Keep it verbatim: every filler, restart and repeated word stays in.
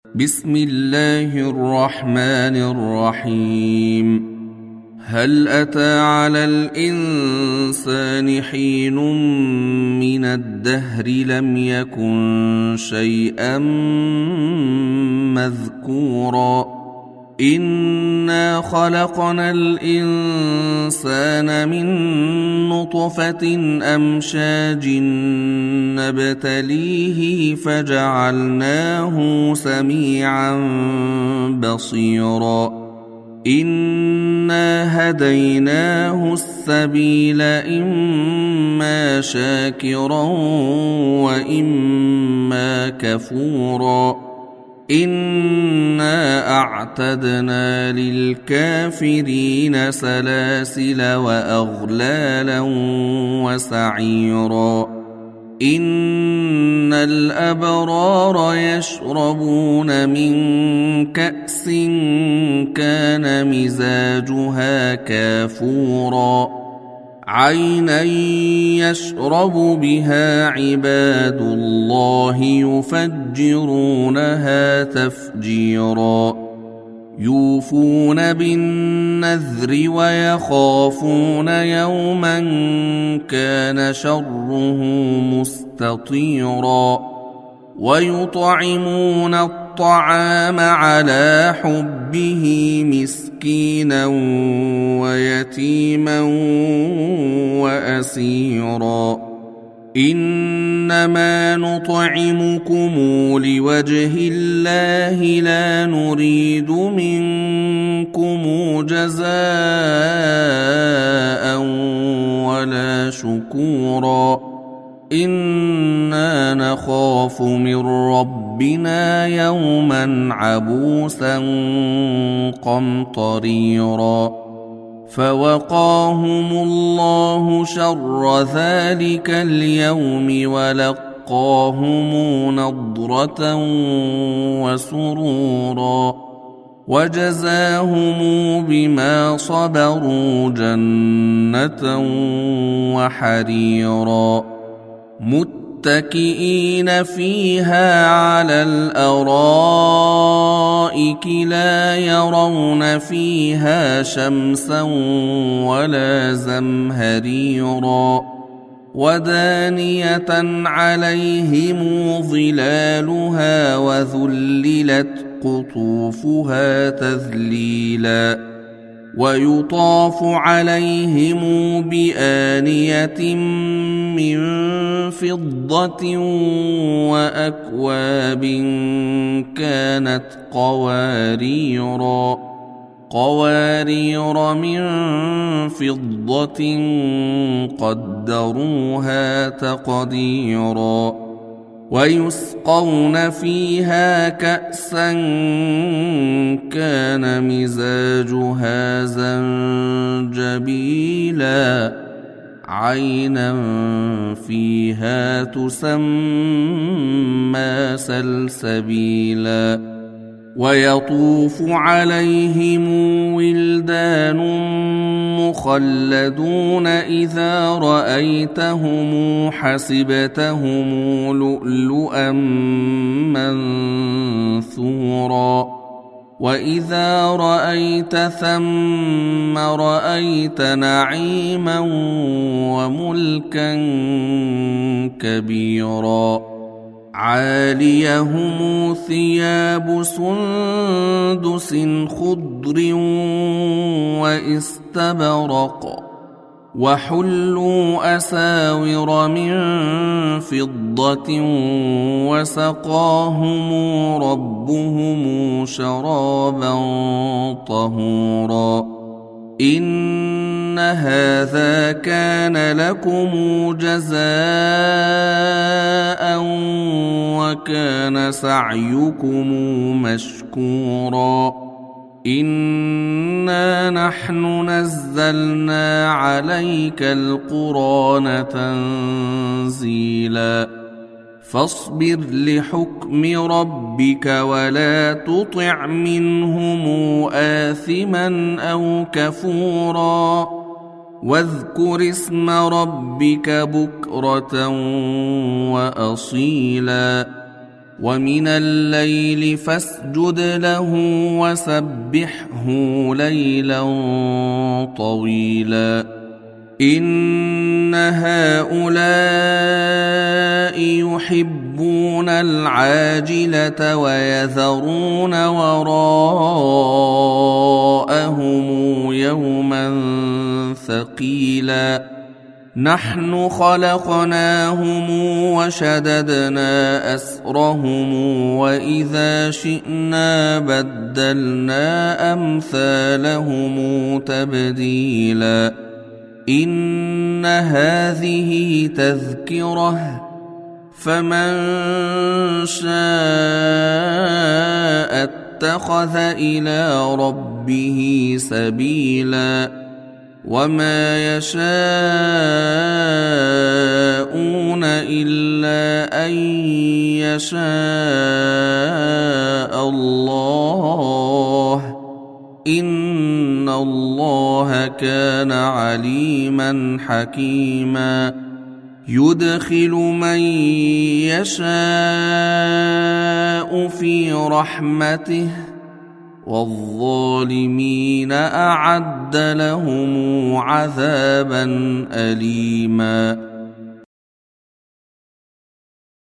بسم الله الرحمن الرحيم. هل أتى على الإنسان حين من الدهر لم يكن شيئا مذكورا إنا خلقنا الإنسان من نطفة أمشاج نبتليه فجعلناه سميعا بصيرا إنا هديناه السبيل إما شاكرا وإما كفورا إنا أعتدنا للكافرين سلاسل وأغلالا وسعيرا إن الأبرار يشربون من كأس كان مزاجها كافورا عينا يشرب بها عباد الله يفجرونها تفجيرا يوفون بالنذر ويخافون يوما كان شره مستطيرا ويطعمون الطعام على حبه مسكينا ويتيما وأسيرا إنما نطعمكم لوجه الله لا نريد منكم جزاء ولا شكورا إنا نخاف من ربنا يوما عبوسا قمطريرا فوقاهم الله شر ذلك اليوم ولقاهم نضرة وسرورا وجزاهم بما صبروا جنة وحريرا متكئين فيها على الأرائك لا يرون فيها شمسا ولا زمهريرا ودانية عليهم ظلالها وذللت قطوفها تذليلا ويطاف عليهم بآنية من فضة وأكواب كانت قواريرا قوارير من فضة قدروها تقديرا ويسقون فيها كأسا كان مزاجها زنجبيلا عينا فيها تسمى سلسبيلا ويطوف عليهم ولدان مخلدون إذا رأيتهم حسبتهم لؤلؤا منثورا وإذا رأيت ثم رأيت نعيما وملكا كبيرا عاليهم ثياب سندس خضر واستبرق وحلوا أساور من فضة وسقاهم ربهم شرابا طهورا إن هذا كان لكم جزاء وكان سعيكم مشكورا إنا نحن نزلنا عليك القرآن تنزيلا فاصبر لحكم ربك ولا تطع منهم آثما أو كفورا واذكر اسم ربك بكرة وأصيلا ومن الليل فاسجد له وسبحه ليلا طويلا إن هؤلاء يحبون العاجلة ويذرون وراءهم يوما ثقيلا نحن خلقناهم وشددنا أسرهم وإذا شئنا بدلنا أمثالهم تبديلا إن هذه تذكرة فمن شاء اتخذ إلى ربه سبيلا وما يشاءون إلا أن يشاء الله إن الله كان عليما حكيما يدخل من يشاء في رحمته والظالمين أعد لهم عذابا أليما